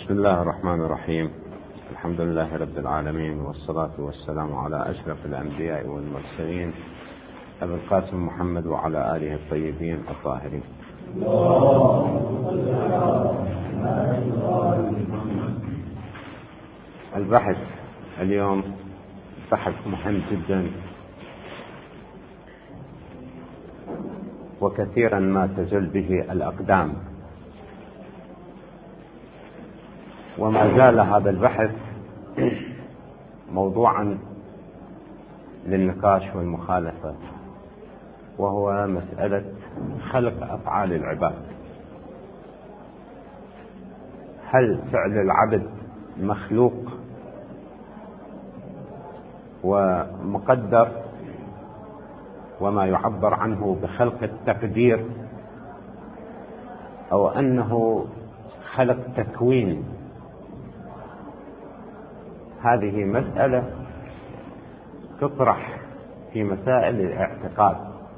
بسم الله الرحمن الرحيم. الحمد لله رب العالمين، والصلاة والسلام على أشرف الأنبياء والمرسلين أبي القاسم محمد وعلى آله الطيبين الطاهرين. البحث اليوم بحث مهم جدا، وكثيرا ما تزل به الأقدام، وما زال هذا البحث موضوعا للنقاش والمخالفة، وهو مسألة خلق أفعال العباد. هل فعل العبد مخلوق ومقدر وما يعبر عنه بخلق التقدير، أو أنه خلق تكوين؟ هذه مسألة تطرح في مسائل الاعتقاد.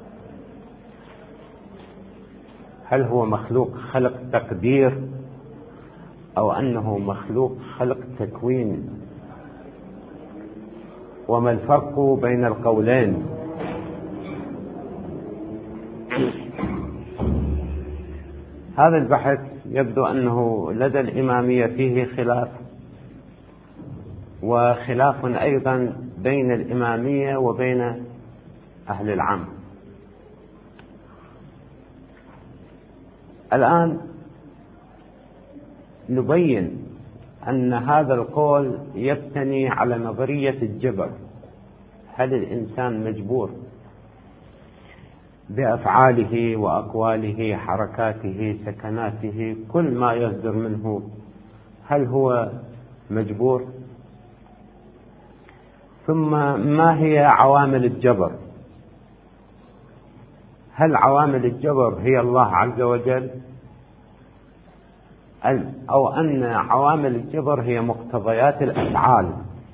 هل هو مخلوق خلق تقدير، أو أنه مخلوق خلق تكوين؟ وما الفرق بين القولين؟ هذا البحث يبدو أنه لدى الإمامية فيه خلاف، وخلاف أيضا بين الإمامية وبين أهل العام. الآن نبين أن هذا القول يبتني على نظرية الجبر. هل الإنسان مجبور بأفعاله وأقواله، حركاته، سكناته، كل ما يصدر منه، هل هو مجبور؟ ثم ما هي عوامل الجبر؟ هل عوامل الجبر هي الله عز وجل، أو أن عوامل الجبر هي مقتضيات الأفعال؟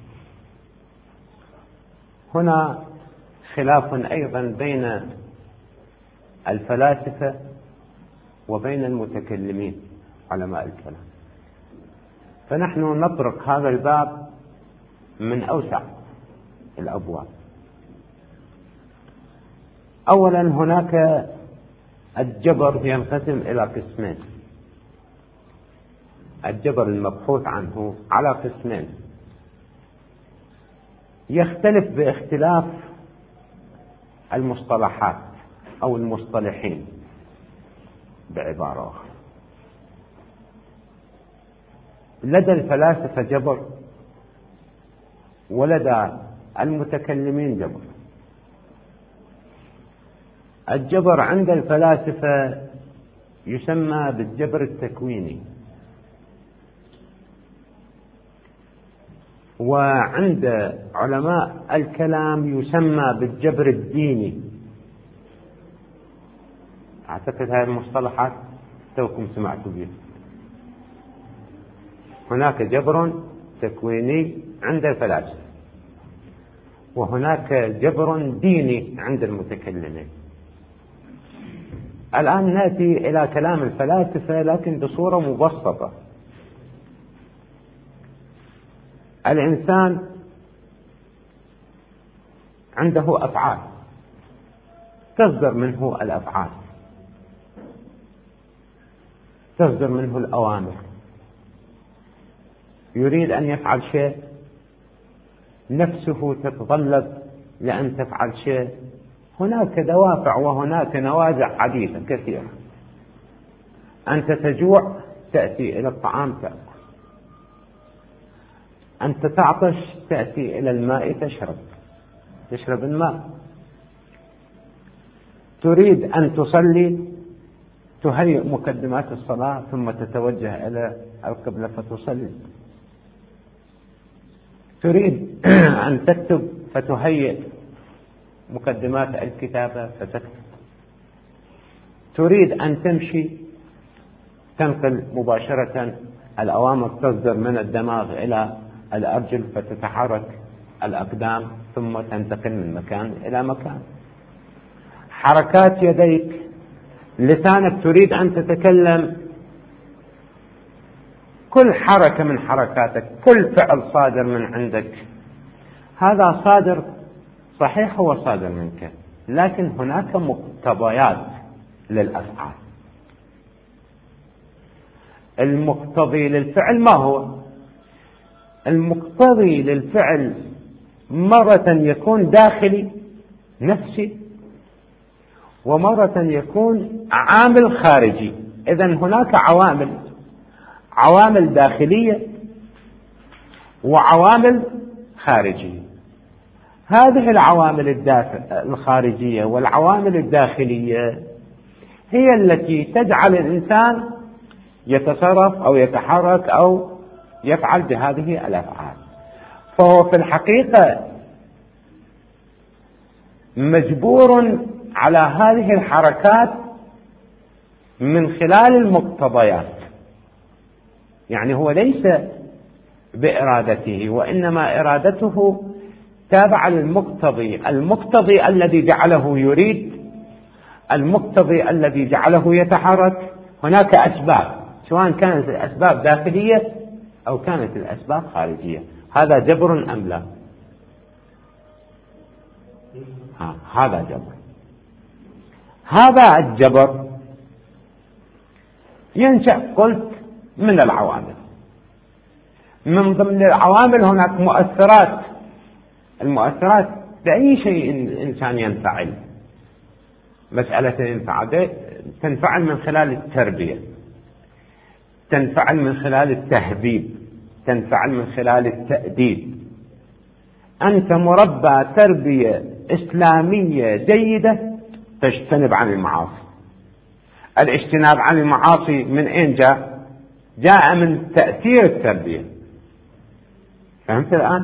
هنا خلاف أيضا بين الفلاسفة وبين المتكلمين علماء الكلام، فنحن نطرق هذا الباب من أوسع الأبواب. أولا، هناك الجبر ينقسم إلى قسمين. الجبر المبحوث عنه على قسمين، يختلف باختلاف المصطلحات أو المصطلحين بعبارة أخرى. لدى الفلاسفة جبر، ولدى المتكلمين جبر. الجبر عند الفلاسفة يسمى بالجبر التكويني، وعند علماء الكلام يسمى بالجبر الديني. أعتقد هذه المصطلحات توكم سمعتوا بها. هناك جبر تكويني عند الفلاسفة، وهناك جبر ديني عند المتكلمين. الآن نأتي إلى كلام الفلاسفة لكن بصورة مبسطة. الإنسان عنده أفعال تصدر منه الأفعال، تصدر منه الأوامر. يريد أن يفعل شيء، نفسه تتطلب لأن تفعل شيء. هناك دوافع وهناك نوازع عديدة كثيرة. أنت تجوع تأتي إلى الطعام تأكل، أنت تعطش تأتي إلى الماء تشرب الماء، تريد أن تصلي تهيئ مقدمات الصلاة ثم تتوجه إلى القبلة فتصلي، تريد أن تكتب فتهيئ مقدمات الكتابة فتكتب، تريد أن تمشي تنقل مباشرة الأوامر تصدر من الدماغ إلى الأرجل فتتحرك الأقدام ثم تنتقل من مكان إلى مكان. حركات يديك، لسانك تريد أن تتكلم كل حركة من حركاتك، كل فعل صادر من عندك، هذا صادر صحيح، هو صادر منك، لكن هناك مقتضيات للأفعال. المقتضي للفعل ما هو؟ المقتضي للفعل مرة يكون داخلي نفسي، ومرة يكون عامل خارجي. إذن هناك عوامل داخلية وعوامل خارجية. هذه العوامل الخارجية والعوامل الداخلية هي التي تجعل الإنسان يتصرف أو يتحرك أو يفعل بهذه الأفعال. فهو في الحقيقة مجبور على هذه الحركات من خلال المقتضيات، يعني هو ليس بإرادته، وإنما إرادته تابعة للمقتضي، المقتضي الذي جعله يريد، المقتضي الذي جعله يتحرك. هناك أسباب، سواء كانت الأسباب داخلية أو كانت الأسباب خارجية. هذا جبر أم لا؟ هذا جبر. هذا الجبر ينشأ، قلت، من العوامل. من ضمن العوامل هناك مؤثرات. المؤثرات بأي شيء الإنسان ينفعل، مسألة الانفعال تنفعل من خلال التربية، تنفعل من خلال التهذيب، تنفعل من خلال التأديب. أنت مربى تربية إسلامية جيدة تجتنب عن المعاصي. الاجتناب عن المعاصي من أين جاء؟ جاء من تأثير التربية. فهمت الآن؟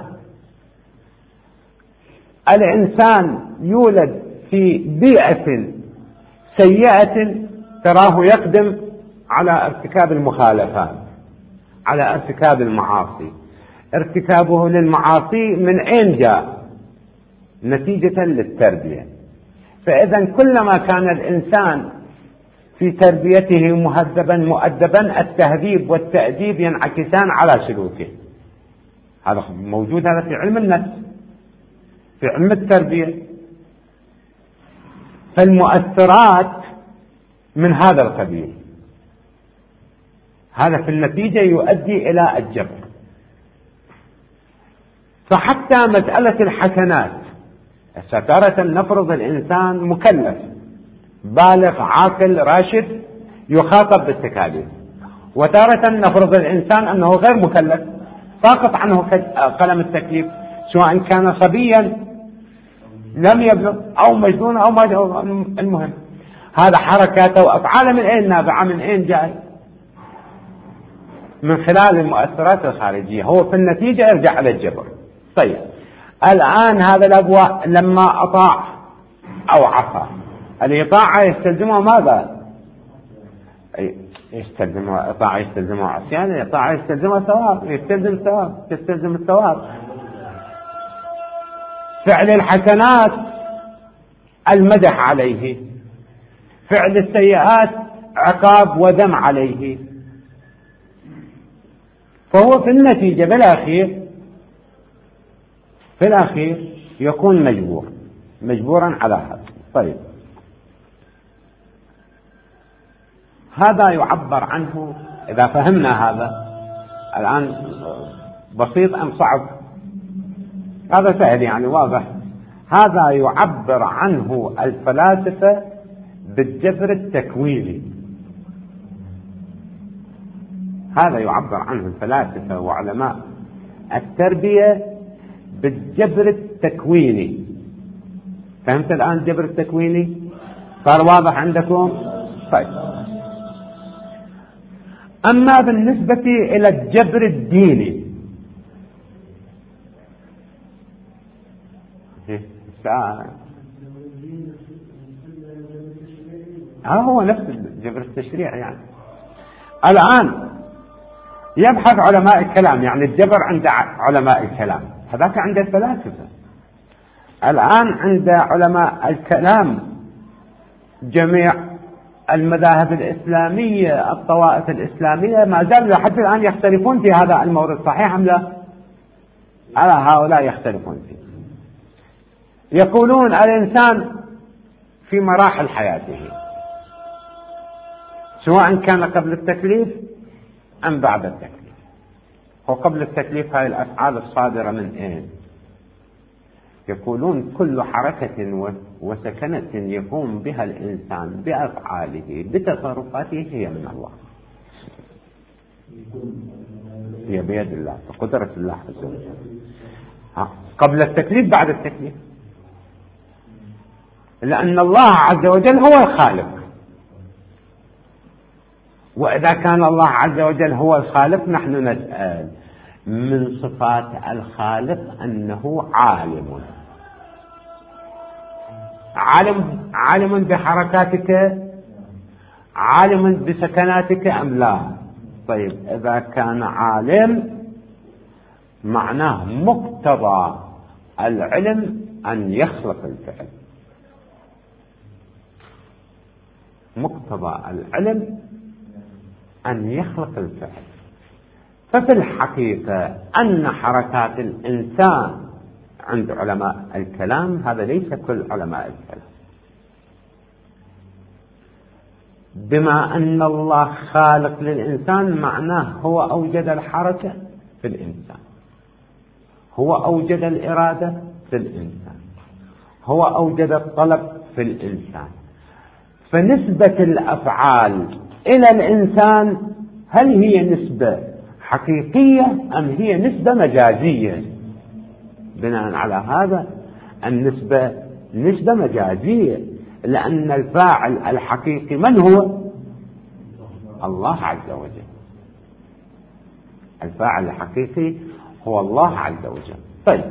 الإنسان يولد في بيئة سيئة تراه يقدم على ارتكاب المخالفات، على ارتكاب المعاصي. ارتكابه للمعاصي من أين جاء؟ نتيجة للتربية. فإذا كلما كان الإنسان في تربيته مهذبا مؤدبا، التهذيب والتأديب ينعكسان على سلوكه. هذا موجود، هذا في علم النفس، في علم التربية. فالمؤثرات من هذا القبيل، هذا في النتيجة يؤدي إلى الجبر. فحتى مسألة الحسنات، تارة نفرض الإنسان مكلف بالغ عاقل راشد يخاطب بالتكاليف، وتارة نفرض الإنسان أنه غير مكلف ساقط عنه قلم التكليف، سواء كان صبيا لم يبلغ أو مجنون أو مجنون. المهم هذا حركاته وأفعاله من أين نابعة؟ من أين جاي؟ من خلال المؤثرات الخارجية. هو في النتيجة يرجع على الجبر. طيب الآن هذا الأبواء لما أطاع أو عصى، الإطاعة يستلزمها ماذا؟ يستلزمها إطاعة، يستلزمها عصيان، الإطاعة يستلزمها ثواب، يستلزم ثواب، يستلزم الثواب. فعل الحسنات المدح عليه، فعل السيئات عقاب وذم عليه. فهو في النتيجة في الأخير يكون مجبورا على هذا. طيب هذا يعبر عنه، إذا فهمنا هذا الآن بسيط أم صعب؟ هذا سهل يعني واضح. هذا يعبر عنه الفلاسفة بالجبر التكويني. هذا يعبر عنه الفلاسفة وعلماء التربية بالجبر التكويني. فهمت الآن الجبر التكويني؟ صار واضح عندكم؟ طيب أما بالنسبة إلى الجبر الديني، هو نفس الجبر التشريعي. يعني الآن يبحث علماء الكلام، يعني الجبر عند علماء الكلام، هذاك عند الفلاسفة. الآن عند علماء الكلام جميع المذاهب الإسلامية، الطوائف الإسلامية ما زالوا حتى الآن يختلفون في هذا المورد، صحيح أم لا؟ على هؤلاء يختلفون فيه. يقولون الإنسان في مراحل حياته، سواء كان قبل التكليف أم بعد التكليف. وقبل التكليف هذه الأفعال الصادرة من إيه؟ يقولون كل حركة وسكنة يقوم بها الإنسان بأفعاله بتصرفاته هي من الله، هي بيد الله، بقدرة الله عز وجل، قبل التكليف بعد التكليف، لأن الله عز وجل هو الخالق. وإذا كان الله عز وجل هو الخالق، نحن نسأل من صفات الخالق أنه عالم. عالم بحركاتك، عالم بسكناتك أم لا؟ طيب إذا كان عالم معناه مقتضى العلم أن يخلق الفعل، مقتضى العلم أن يخلق الفعل. ففي الحقيقة أن حركات الإنسان عند علماء الكلام، هذا ليس كل علماء الكلام، بما أن الله خالق للإنسان معناه هو أوجد الحركة في الإنسان، هو أوجد الإرادة في الإنسان، هو أوجد الطلب في الإنسان. فنسبة الأفعال إلى الإنسان هل هي نسبة حقيقية أم هي نسبة مجازية؟ بناء على هذا النسبة نسبة مجازية، لأن الفاعل الحقيقي من هو؟ الله عز وجل. الفاعل الحقيقي هو الله عز وجل. طيب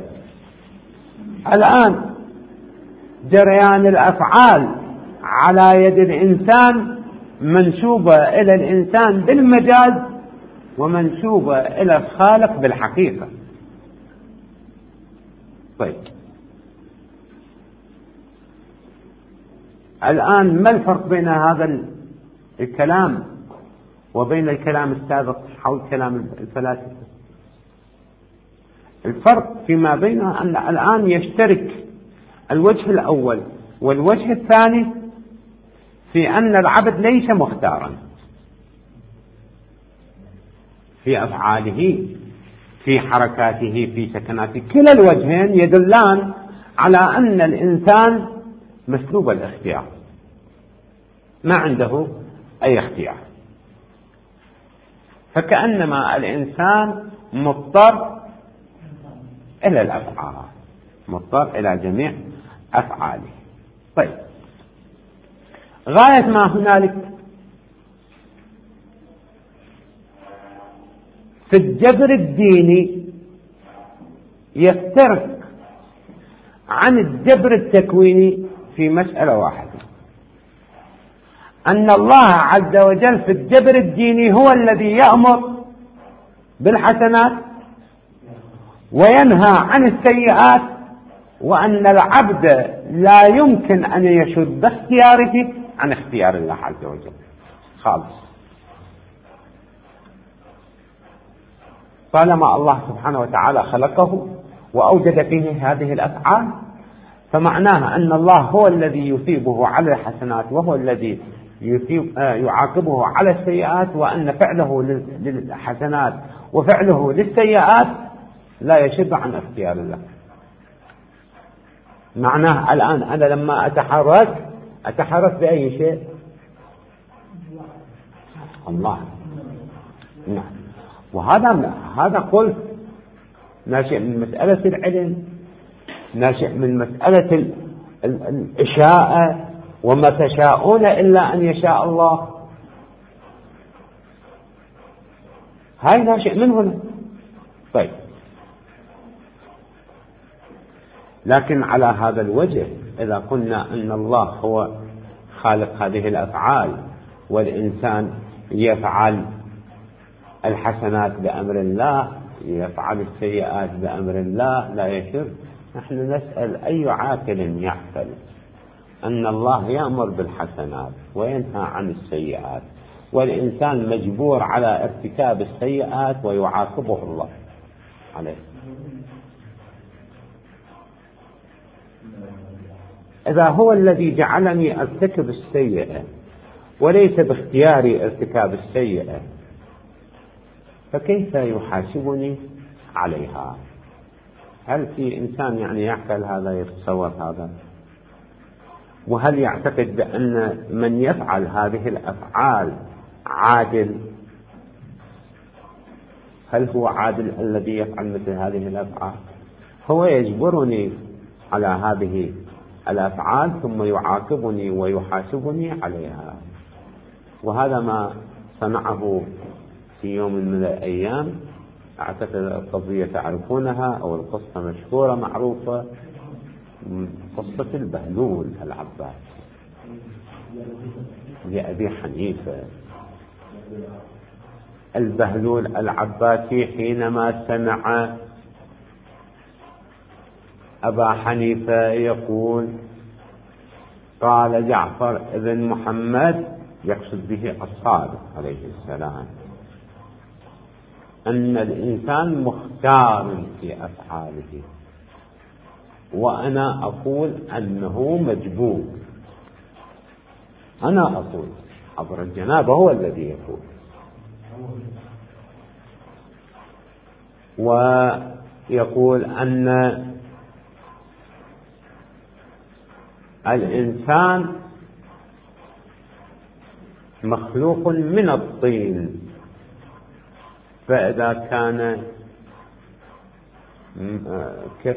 الآن جريان الأفعال على يد الإنسان منسوبة إلى الإنسان بالمجاز ومنسوبة إلى الخالق بالحقيقة. طيب الآن ما الفرق بين هذا الكلام وبين الكلام السابق حول كلام الفلاسفة؟ الفرق فيما بينها أن الآن يشترك الوجه الأول والوجه الثاني في أن العبد ليس مختارا في أفعاله، في حركاته، في سكناته. كلا الوجهين يدلان على أن الإنسان مسلوب الاختيار، ما عنده أي اختيار، فكأنما الإنسان مضطر إلى الأفعال، مضطر إلى جميع أفعاله. طيب غاية ما هنالك في الجبر الديني يفترق عن الجبر التكويني في مسألة واحدة، أن الله عز وجل في الجبر الديني هو الذي يأمر بالحسنات وينهى عن السيئات، وأن العبد لا يمكن أن يشد باختياره عن اختيار الله عز وجل خالص، طالما الله سبحانه وتعالى خلقه وأوجد فيه هذه الأفعال، فمعناها أن الله هو الذي يثيبه على الحسنات وهو الذي يعاقبه على السيئات، وأن فعله للحسنات وفعله للسيئات لا يشد عن اختيار الله. معناه الآن أنا لما أتحرك بأي شيء؟ الله. نعم. وهذا قلت ناشئ من مسألة العلم، ناشئ من مسألة الإشاءة، وما تشاءون إلا أن يشاء الله، هاي ناشئ من هنا. طيب لكن على هذا الوجه إذا قلنا أن الله هو خالق هذه الأفعال والإنسان يفعل الحسنات بأمر الله، يفعل السيئات بأمر الله، لا يشر، نحن نسأل أي عاقل يعقل أن الله يأمر بالحسنات وينهى عن السيئات، والإنسان مجبور على ارتكاب السيئات ويعاقبه الله عليه. إذا هو الذي جعلني أرتكب السيئة وليس باختياري ارتكاب السيئة، فكيف يحاسبني عليها؟ هل في إنسان يعني يعقل هذا، يتصور هذا؟ وهل يعتقد بأن من يفعل هذه الأفعال عادل؟ هل هو عادل الذي يفعل مثل هذه الأفعال؟ هو يجبرني على هذه الأفعال ثم يعاقبني ويحاسبني عليها. وهذا ما صنعه في يوم من الأيام. أعتقد القضية تعرفونها، أو القصة مشهورة معروفة، قصة البهلول العباس لأبي حنيفة. البهلول العباسي حينما سمع أبا حنيفة يقول قال جعفر ابن محمد، يقصد به الصادق عليه السلام، أن الإنسان مختار في أفعاله، وأنا أقول أنه مجبور. أنا أقول عبر الجنابة هو الذي يقول. ويقول أن الإنسان مخلوق من الطين، فإذا كان كيف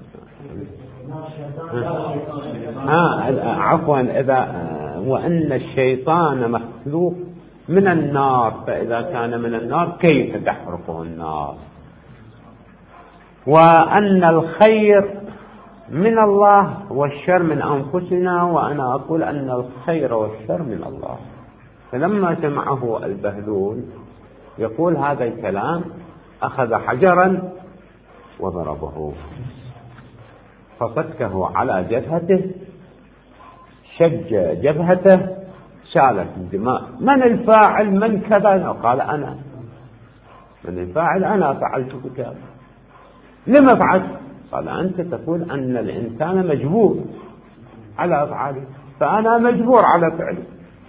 عفوا وأن الشيطان مخلوق من النار، فإذا كان من النار كيف تحرقه النار؟ وأن الخير من الله والشر من أنفسنا، وأنا أقول أن الخير والشر من الله. فلما سمعه البهلول يقول هذا الكلام أخذ حجرا وضربه، فصكه على جبهته، شج جبهته، سالت الدماء. من الفاعل؟ من كذا؟ قال أنا. من الفاعل؟ أنا فعلت بكذا. لما فعلت؟ قال أنت تقول أن الإنسان مجبور على أفعاله، فأنا مجبور على فعله.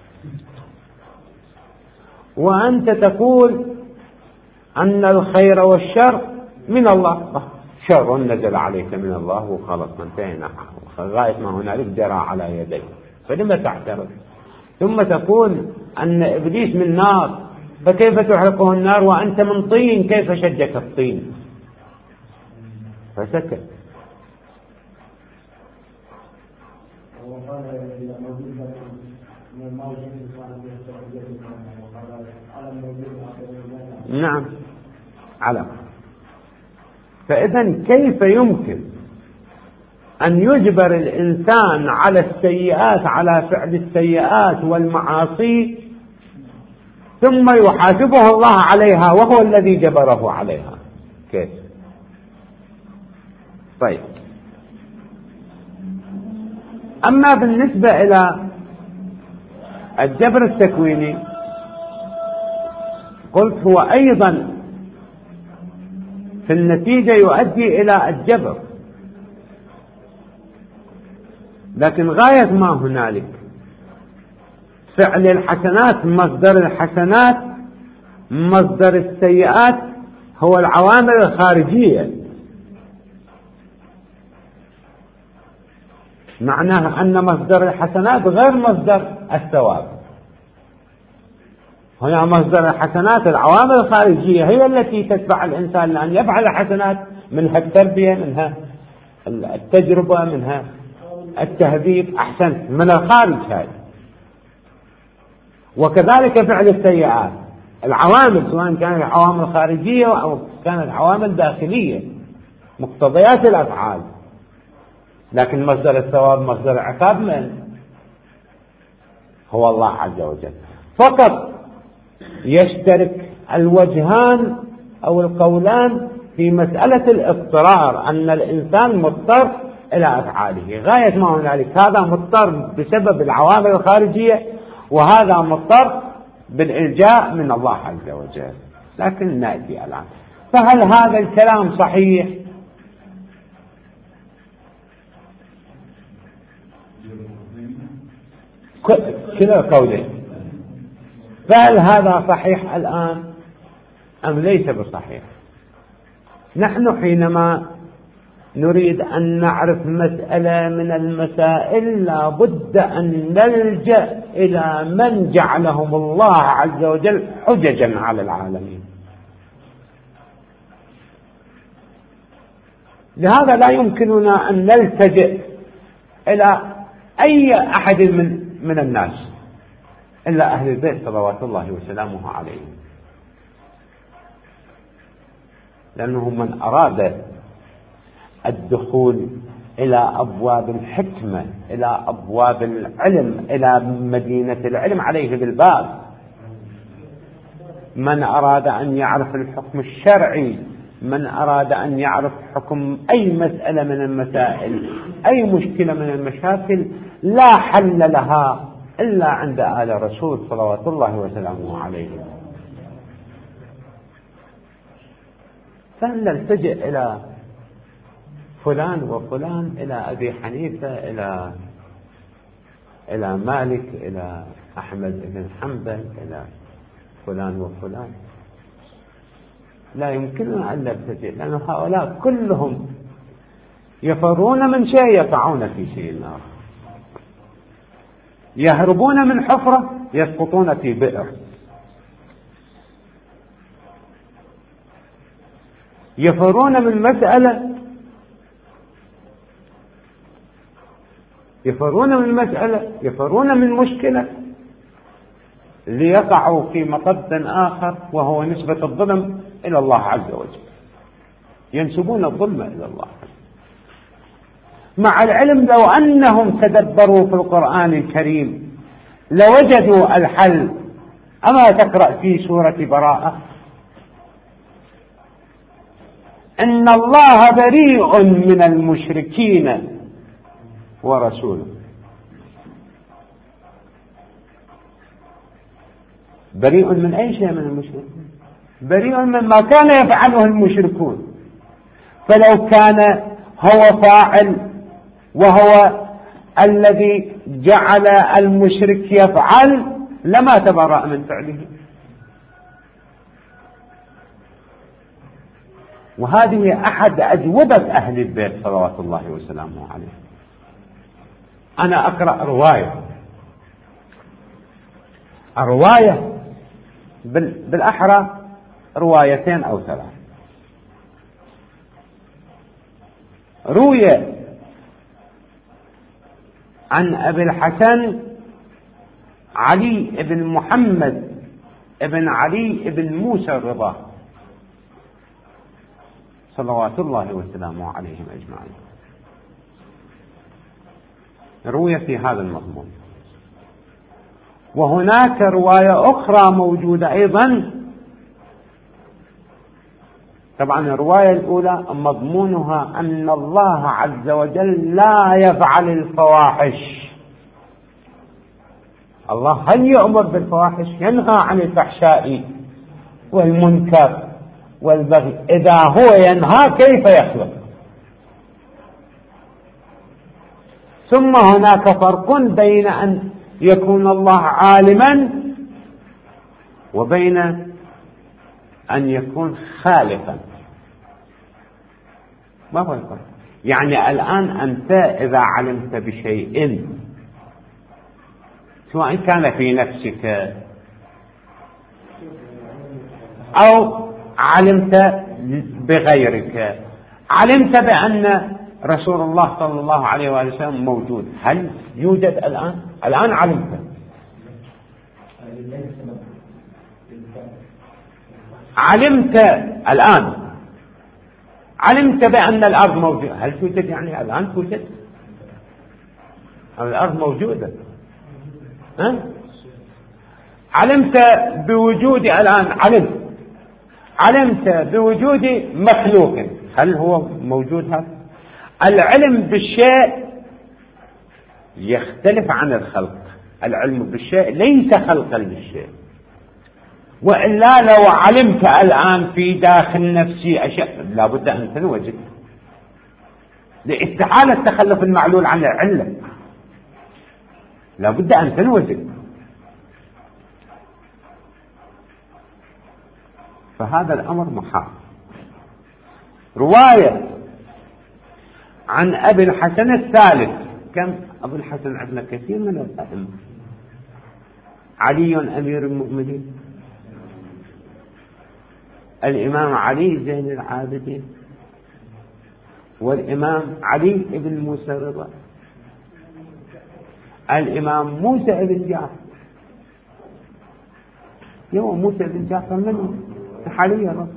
وأنت تقول أن الخير والشر من الله، شر نزل عليك من الله وخلص، انتهينا لغاية ما هنالك جرى على يديك، فلما تعترض؟ ثم تقول أن إبليس من نار، فكيف تحرقه النار وأنت من طين؟ كيف شجك الطين؟ فسكت. نعم على. فإذا كيف يمكن أن يجبر الإنسان على السيئات، على فعل السيئات والمعاصي، ثم يحاسبه الله عليها وهو الذي جبره عليها؟ كيف؟ طيب، أما بالنسبة إلى الجبر التكويني قلت هو أيضا في النتيجة يؤدي إلى الجبر، لكن غاية ما هنالك فعل الحسنات مصدر الحسنات، مصدر السيئات هو العوامل الخارجية. معناها أن مصدر الحسنات غير مصدر الثواب. هنا مصدر الحسنات العوامل الخارجية هي التي تدفع الإنسان لأن يفعل الحسنات، منها التربية، منها التجربة، منها التهذيب، أحسنت، من الخارج هذا. وكذلك فعل السيئات العوامل، سواء كانت عوامل خارجية أو كانت عوامل داخلية، مقتضيات الأفعال. لكن مصدر الثواب، مصدر العقاب من هو الله عز وجل. فقط يشترك الوجهان أو القولان في مسألة الاضطرار، أن الإنسان مضطر إلى أفعاله غاية ما هنالك. هذا مضطر بسبب العوامل الخارجية، وهذا مضطر بالإلجاء من الله عز وجل. لكن نأتي الآن، فهل هذا الكلام صحيح؟ كلا قوله، فهل هذا صحيح الآن أم ليس بصحيح؟ نحن حينما نريد أن نعرف مسألة من المسائل لا بد أن نلجأ إلى من جعلهم الله عز وجل حججا على العالمين. لهذا لا يمكننا أن نلتجئ إلى أي أحد من الناس إلا أهل البيت صلوات الله وسلامه عليهم، لأنه من أراد الدخول إلى أبواب الحكمة، إلى أبواب العلم، إلى مدينة العلم عليه بالباب. من أراد أن يعرف الحكم الشرعي، من أراد أن يعرف حكم أي مسألة من المسائل، أي مشكلة من المشاكل، لا حل لها إلا عند آل الرسول صلوات الله وسلامه عليه. فهل نلتجئ إلى فلان وفلان، إلى أبي حنيفة، إلى مالك، إلى أحمد بن حنبل، إلى فلان وفلان؟ لا يمكننا أن نلتجئ، لأن هؤلاء كلهم يفرون من شيء يقعون في شيء آخر، يهربون من حفرة يسقطون في بئر، يفرون من مسألة يفرون من مشكلة ليقعوا في مطب آخر، وهو نسبة الظلم إلى الله عز وجل، ينسبون الظلم إلى الله، مع العلم لو أنهم تدبروا في القرآن الكريم لوجدوا الحل. أما تقرأ في سورة براءة إن الله بريء من المشركين ورسوله، بريء من أي شيء من المشركين، بريء مما كان يفعله المشركون. فلو كان هو فاعل وهو الذي جعل المشرك يفعل لما تبرأ من فعله. وهذه أحد أجوبة أهل البيت صلوات الله وسلامه عليه. أنا أقرأ رواية بالأحرى روايتين أو ثلاث. روي عن أبي الحسن علي بن محمد بن علي بن موسى الرضا صلوات الله وسلامه عليهم أجمعين، روي في هذا المضمون. وهناك رواية أخرى موجودة أيضا، طبعا الرواية الأولى مضمونها أن الله عز وجل لا يفعل الفواحش. الله هل يأمر بالفواحش؟ ينهى عن الفحشاء والمنكر والبغي. إذا هو ينهى كيف يخلق؟ ثم هناك فرق بين أن يكون الله عالما وبين أن يكون خالقا. ما هو الفرق؟ يعني الآن أنت إذا علمت بشيء سواء كان في نفسك أو علمت بغيرك، علمت بأن رسول الله صلى الله عليه وآله وسلم موجود، هل يوجد الآن علمت الآن علمت بأن الأرض موجودة، هل توجد؟ يعني الآن توجد الأرض موجودة، علمت بوجود الآن، علمت بوجود مخلوق، هل هو موجود؟ هذا العلم بالشيء يختلف عن الخلق. العلم بالشيء ليس خلقا للشيء، وإلا لو علمت الآن في داخل نفسي أشياء لابد أن تنوجد، لاستحالة تخلف المعلول عن العلة، لابد أن تنوجد. فهذا الأمر محال. رواية عن أبي الحسن الثالث، كم أبو الحسن عندنا كثير من الأئمة، علي أمير المؤمنين، الإمام علي زين العابدين، والإمام علي بن موسى رضا، الإمام موسى بن جعفر. يوم موسى بن جعفر منه علي رضا،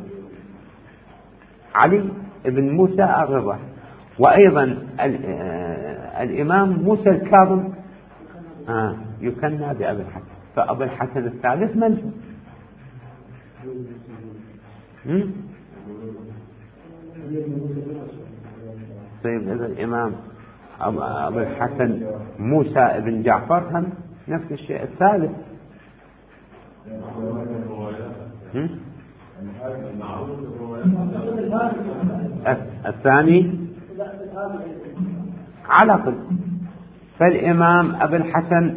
علي بن موسى الرضا، وأيضا الإمام موسى الكاظم يكنى بأبي الحسن. فأبو الحسن الثالث من؟ طيب إذا الإمام أبو الحسن موسى بن جعفر هم نفس الشيء الثالث. الثاني على طول. فالإمام أبو الحسن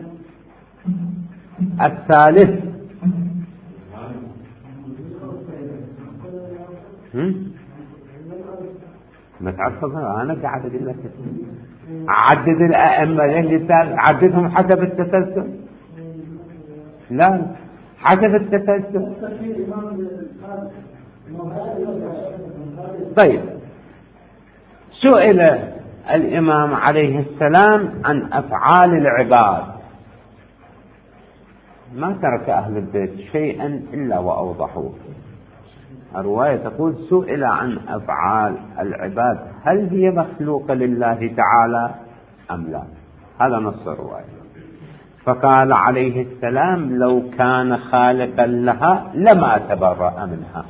الثالث ما تعرفها. أنا قاعد أقول لك عدد الأئمة اللي عددهم حسب التسلسل، لا حسب التسلسل. طيب، سئل الإمام عليه السلام عن أفعال العباد، ما ترك أهل البيت شيئا إلا وأوضحوه. الرواية تقول سئل عن أفعال العباد هل هي مخلوقة لله تعالى أم لا، هذا نص الرواية. فقال عليه السلام لو كان خالقا لها لما تبرأ منها.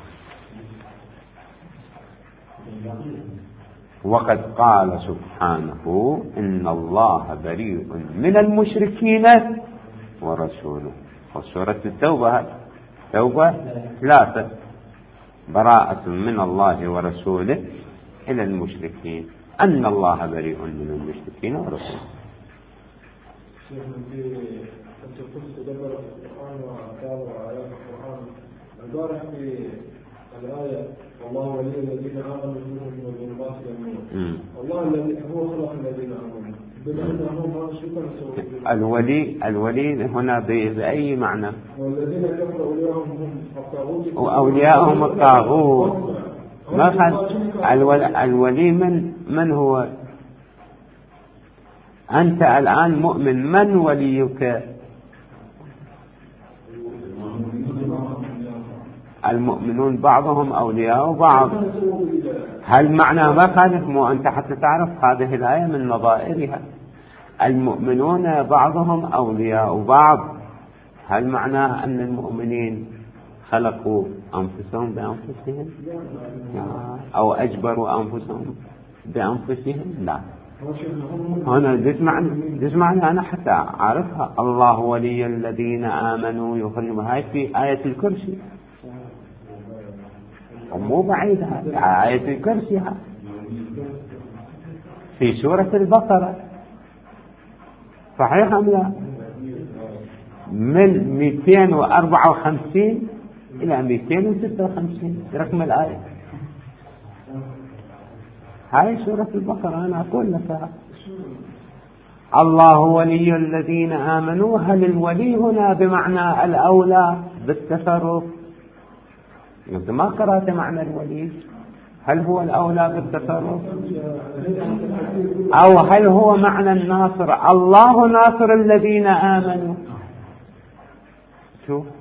وقد قال سبحانه إن الله بريء من المشركين ورسوله. وسورة التوبة، توبة 3، براءة من الله ورسوله إلى المشركين، أن الله بريء من المشركين ورسوله. أنت كنت تدبر القرآن وتابع آيات القرآن، البارح في الآية الله ولي الذين آمنوا منهم من الظلمات إلى النور. الله الذي هو خلق الذين آمنوا، بما أنهم الولي هنا بأي معنى؟ والذين كفروا أولياءهم هم الطاغوت وأولياءهم الطاغوت. ما قال الولي من هو؟ أنت الآن مؤمن، من وليك؟ المؤمنون بعضهم أولياء بعض. هل معنى ما خالف؟ مو أنت حتى تعرف هذه الآية من نظائرها، المؤمنون بعضهم أولياء بعض. هل معناه أن المؤمنين خلقوا أنفسهم بأنفسهم أو أجبروا أنفسهم بأنفسهم؟ لا. هنا دس معنى أنا حتى أعرفها. الله ولي الذين آمنوا يخرجهم، هاي في آية الكرسي، ومو بعيدها آية الكرسي في سورة البقرة، صحيح أم لا؟ من 254 إلى 256 رقم الآية، هاي سورة البقرة. أنا أقول لك الله ولي الذين آمنوا. هل الولي هنا بمعنى الأولى بالتصرف؟ أنت ما قرأت معنى الولي. هل هو الأولى بالتصرف أو هل هو معنى الناصر؟ الله ناصر الذين آمنوا. شوف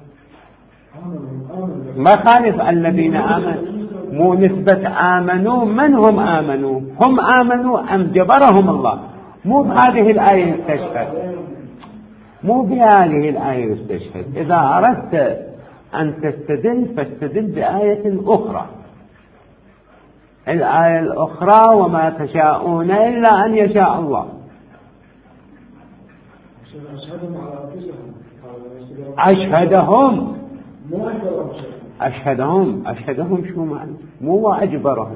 ما خالف الذين آمنوا، مو نسبة آمنوا. من هم آمنوا؟ هم آمنوا أم جبرهم الله؟ مو بهذه الآية يستشهد، مو بهذه الآية يستشهد. إذا أردت أن تستدل فاستدل بآية أخرى. الآية الأخرى وما تشاءون إلا أن يشاء الله. أشهدهم أشهدهم شو معنى؟ مو أجبرهم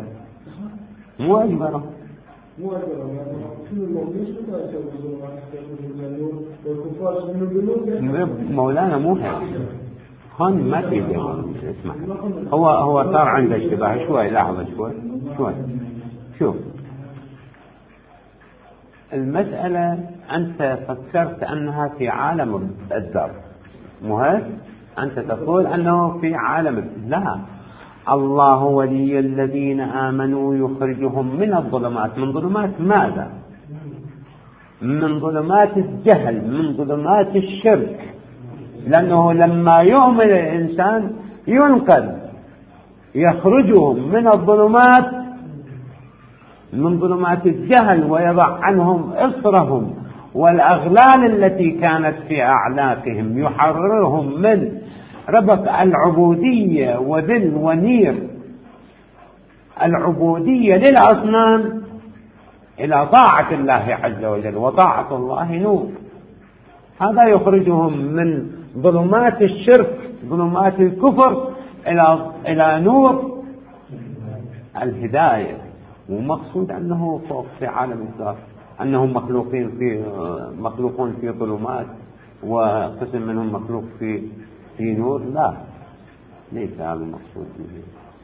مولانا مو هيك هون ما في اسمع. هو صار عنده اشتباه شوي. لحظة شوي شوف المسألة. أنت فكرت أنها في عالم الذر، مو هيك؟ أنت تقول أنه في عالم. لا، الله ولي الذين آمنوا يخرجهم من الظلمات. من ظلمات ماذا؟ من ظلمات الجهل، من ظلمات الشرك. لأنه لما يؤمن الإنسان ينقذ، يخرجهم من الظلمات، من ظلمات الجهل، ويضع عنهم إصرهم والأغلال التي كانت في أعناقهم، يحررهم من ربط العبودية وذل ونير العبودية للأصنام إلى طاعة الله عز وجل. وطاعة الله نور. هذا يخرجهم من ظلمات الشرك، ظلمات الكفر، إلى نور الهداية. ومقصود أنه فوق في عالم الذر، أنهم مخلوقون في ظلمات، وقسم منهم مخلوق في نور. لا، ليس هذا المقصود به.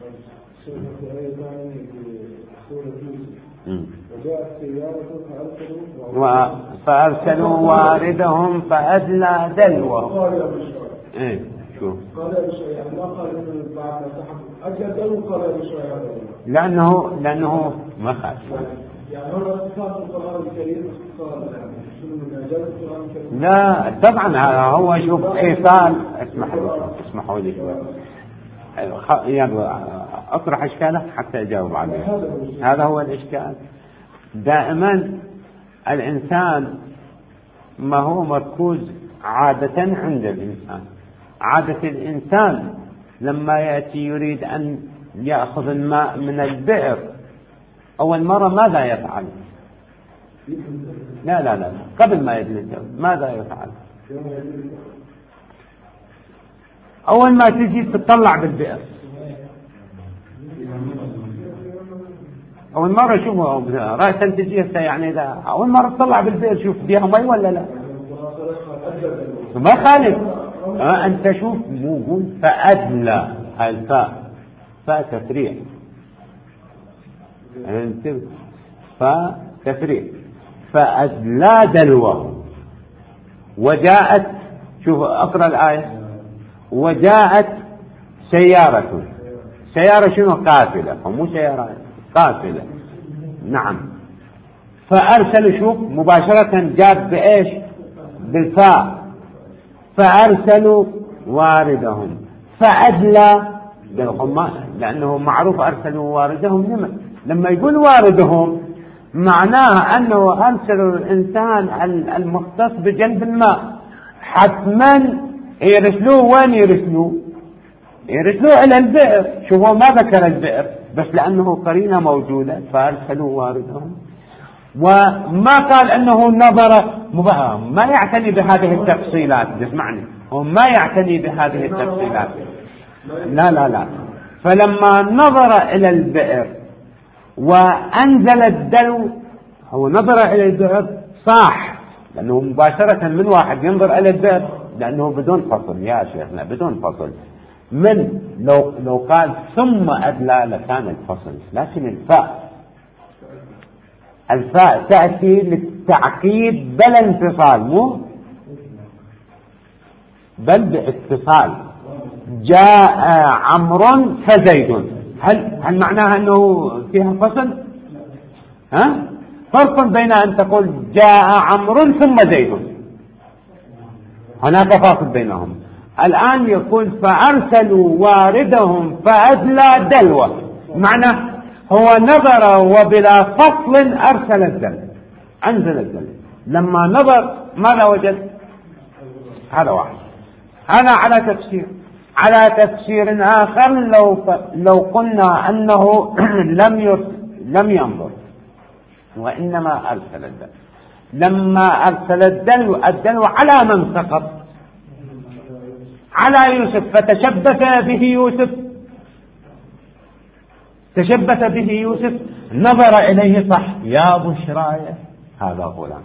فأرسلوا واردهم فأدلى دلوه. إيه شو؟ لأنه ما خاف. لا طبعا هو شوف إيصال. اسمحوا لي شوي. أطرح إشكالك حتى أجاوب عليه. هذا هو الإشكال. دائما الإنسان ما هو مركوز عادة عند الإنسان. عادة الإنسان لما يأتي يريد أن يأخذ الماء من البئر أول مرة ماذا يفعل؟ لا قبل ما يدلج ماذا يفعل؟ أول ما تجي تطلع بالبئر، أول مرة شوفوا رأسا تجي يعني إذا أول مرة تطلع بالبئر شوف فيها مي ولا لا؟ ما خالف. أنت شوف مو فأدلى الفاء تفريع. فتفريع فأدلى دلوه. وجاءت شوف أقرأ الآية. وجاءت سيارة شنو؟ قافلة، مو سيارة قافلة. نعم. فأرسلوا شوف مباشرة جاب بإيش؟ بالفاء. فأرسلوا واردهم فأدلى دلوهم، لأنه معروف أرسلوا واردهم. لما يقول واردهم معناه أنه أرسلوا الإنسان المختص بجلب الماء. حتما يرسلوه. وين يرسلوه إلى البئر. شوفوا ما ذكر البئر بس لأنه قرينة موجودة. فأرسلوا واردهم. وما قال أنه نظر. ما يعتني بهذه التفصيلات. اسمعني، هو ما يعتني بهذه التفصيلات. لا. فلما نظر إلى البئر وأنزل الدلو، هو نظر إلى البئر صاح، لأنه مباشرة من واحد ينظر إلى البئر، لأنه بدون فصل يا شيخنا، بدون فصل. من لو قال ثم أدلى لكان الفصل. لكن الفاء تأتي للتعقيد بلا انفصال، مو بل باتصال. جاء عمرو فزيد. هل معناها أنه فيها فصل؟ فرق بين أن تقول جاء عمرو ثم زيد، هناك فاصل بينهم. الآن يقول فأرسلوا واردهم فأدلى دلوه، معنى هو نظر وبلا فصل أرسل الدلو، أنزل الدلو. لما نظر ماذا وجد؟ هذا واحد. هذا على تفسير. على تفسير آخر لو قلنا أنه لم ينظر وإنما أرسل الدلو. لما أرسل الدلو على من سقط؟ على يوسف، فتشبث به يوسف، تشبث به يوسف، نظر إليه صح، يا بشراي هذا غلام.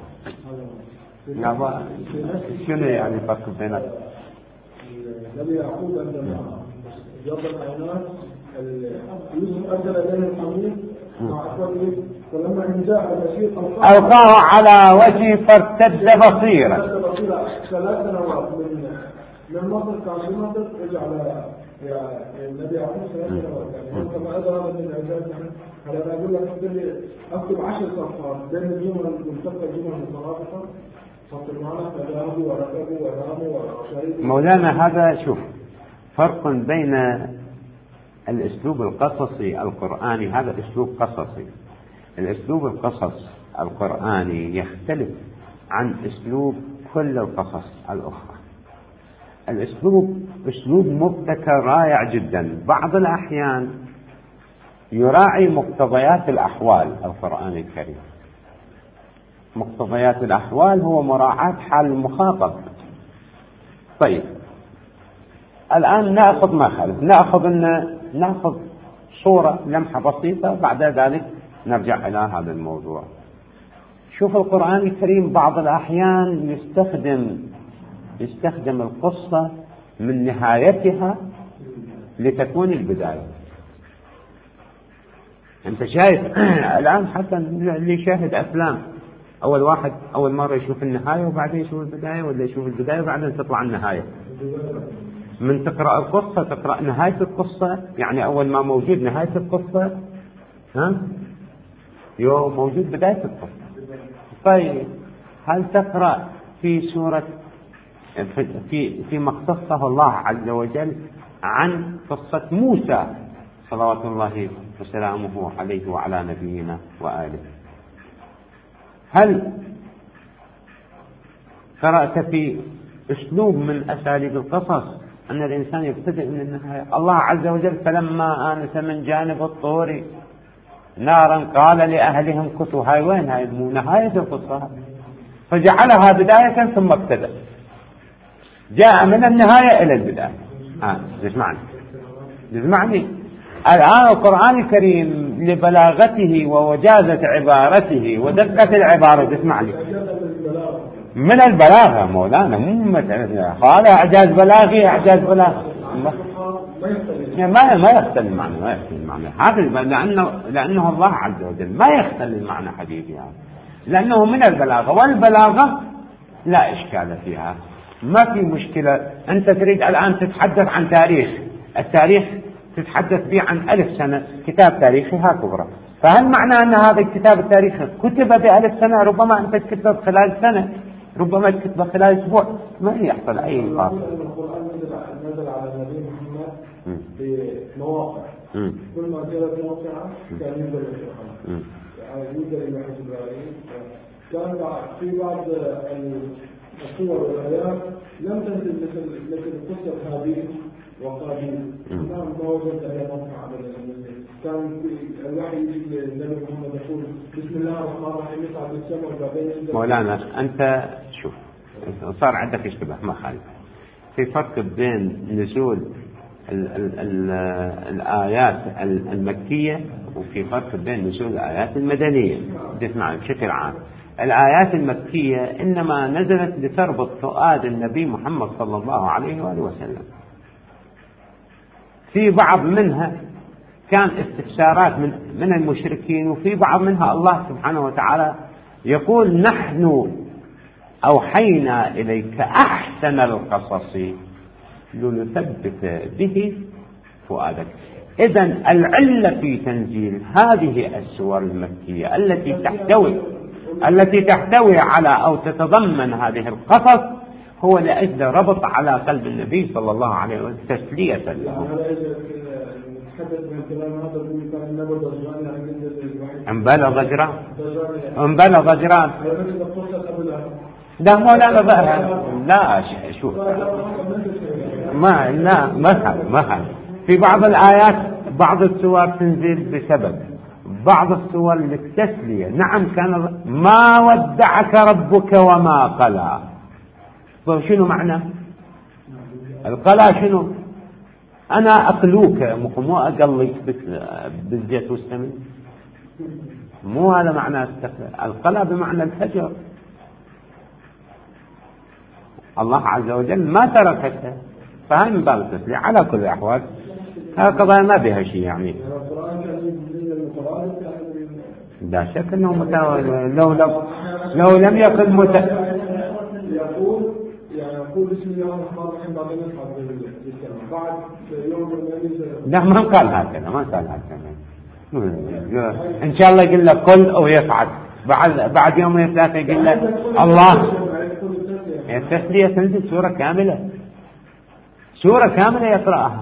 شنو يعني فرق بينك؟ النبي يعقوب عندما جاب الحيوانات يوسف أرسل إليه الحميد مع أخوته، فلما إن جاء البشير ألقاه على وجهه فارتد بصيرا. 3 سنوات من مصر، كان في مصر رجع على النبي يعقوب 3 سنوات، يعني كما أدرى من الإعجاز. يعني أنا أقول لك أكتب 10 صفحات بين الجمل والتقى الجمل المترابطة، مولانا هذا شوف فرق بين الأسلوب القصصي القرآني، هذا أسلوب قصصي. الأسلوب القصص القرآني يختلف عن أسلوب كل القصص الأخرى. الأسلوب أسلوب مبتكر رائع جدا، بعض الأحيان يراعي مقتضيات الأحوال. القرآن الكريم مقتضيات الأحوال هو مراعاة حال المخاطب. طيب الآن نأخذ ما خلف، نأخذ صورة لمحة بسيطة، بعد ذلك نرجع إلى هذا الموضوع. شوف القرآن الكريم بعض الأحيان يستخدم القصة من نهايتها لتكون البداية. أنت شايف الآن حتى اللي يشاهد أفلام، أول مرة يشوف النهاية وبعدين يشوف البداية، ولا يشوف البداية وبعدين تطلع النهاية. من تقرأ القصة تقرأ نهاية القصة، يعني أول ما موجود نهاية القصة موجود بداية القصة. طيب هل تقرأ في سورة في مقصصه الله عز وجل عن قصة موسى صلوات الله وسلامه عليه وعلى نبينا وآله، هل قرأت في أسلوب من أساليب القصص أن الإنسان يبتدئ من النهاية؟ الله عز وجل فلما آنس من جانب الطور نارا قال لأهلهم كثوا، هاي وين؟ هاي مو نهاية القصة، فجعلها بداية ثم ابتدأ، جاء من النهاية إلى البداية. اسمعني الآن القرآن الكريم لبلاغته ووجازة عبارته ودقة العبارة، اسمعني، من البلاغة مولانا، مو مسألة قال إعجاز بلاغي ما يختل المعنى، هذا لأنه الله عز وجل ما يختل المعنى حبيبي، يعني لأنه من البلاغة، والبلاغة لا إشكال فيها، ما في مشكلة. أنت تريد الآن تتحدث عن التاريخ تتحدث به عن 1000 سنة، كتاب تاريخي هكذا، فهل معنى أن هذا الكتاب التاريخي كتب ب1000 سنة؟ ربما أنت تكتب خلال سنة، ربما تكتب خلال أسبوع، ما يحصل أي مقابل. القرآن نزل على النبي محمد في مواقع، كل ما جرت موقعة كان ينزل القرآن، ينزل إلى حزب إبراهيم. كان في بعض الصور والآيات لم تنزل مثل قصة هابيل وقابيل، ما وجدت أي موقع أبدا. كان الوحي يجي للنبي محمد يقول بسم الله الرحمن الرحيم يصعد السماء وبعدين. مولانا أنت شوف صار عندك اشتباه، ما خالف، في فرق بين نزول الآيات المكية وفي فرق بين نزول الآيات المدنية. تسمع بشكل عام الآيات المكية إنما نزلت لتربط فؤاد النبي محمد صلى الله عليه وآله وسلم، في بعض منها كان استفسارات من المشركين، وفي بعض منها الله سبحانه وتعالى يقول نحن أوحينا إليك أحسن القصص لنثبت به فؤادك. إذن العلة في تنزيل هذه السور المكية التي تحتوي على أو تتضمن هذه القصص هو لأجل ربط على قلب النبي صلى الله عليه وسلم تسلية له. انبلغ جران ده مولانا بقى لا شوف ما في بعض الآيات بعض السور تنزل بسبب، بعض السور للتسلية. نعم كان ما ودعك ربك وما قلى. طيب شنو معنى القلى؟ شنو؟ أنا أقلوك، مو أقليك بالزيت والسمن، مو هذا معنى القلى بمعنى الفجر. الله عز وجل ما تركته، فهي من باب التسلية. على كل الأحوال هذا قضايا ما بها شيء يعني. لا شك أنه لو لم يكن يقول بسم الله الرحمن الرحيم بعدين يصعد بالكلام بعد يوم لا ما قال هكذا، ما قال هكذا. إن شاء الله يقول لك كل أو يصعد بعد يومين ثلاثة يقول لك الله. التسلية تنزل سورة كاملة، سورة كاملة يقرأها.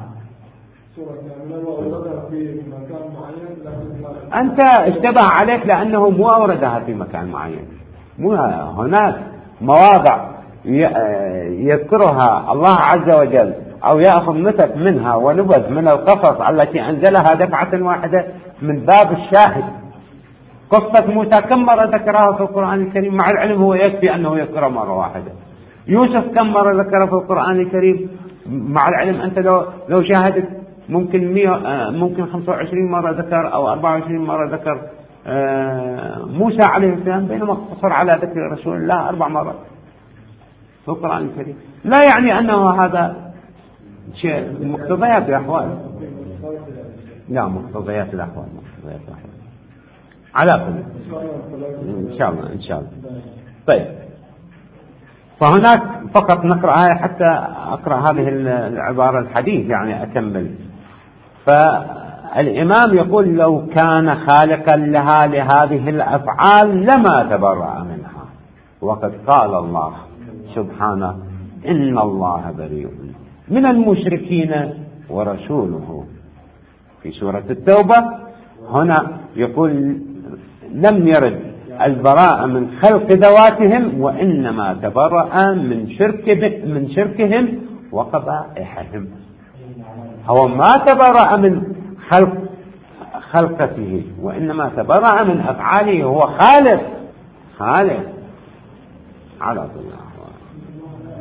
أنت اشتبه عليك لأنه مو أوردها في مكان معين، مو هناك مواضع يذكرها الله عز وجل أو يأخذ نتف منها ونبذ من القصص التي أنزلها دفعة واحدة من باب الشاهد. قصة موسى كم مرة ذكرها في القرآن الكريم؟ مع العلم هو يكفي أنه يذكرها مرة واحدة. يوسف كم مرة ذكرها في القرآن الكريم؟ مع العلم أنت لو شاهدت ممكن 25 مرة ذكر أو 24 مرة ذكر موسى عليه السلام، بينما اقتصر على ذكر رسول الله 4 مرات في القرآن الكريم. لا يعني أنه هذا شيء مقتضيات الأحوال، لا مقتضيات الأحوال على كل إن شاء الله. طيب فهناك فقط نقرأ آية حتى أقرأ هذه العبارة الحديث يعني أكمل. فالإمام يقول لو كان خالقا لها لهذه الأفعال لما تبرأ منها، وقد قال الله سبحانه إن الله بريء من المشركين ورسوله في سورة التوبة. هنا يقول لم يرد البراءة من خلق ذواتهم، وإنما تبرأ من شركهم وقبائحهم. هو ما تبرأ من خلقته، وإنما تبرأ من أفعاله. هو خالق على الله.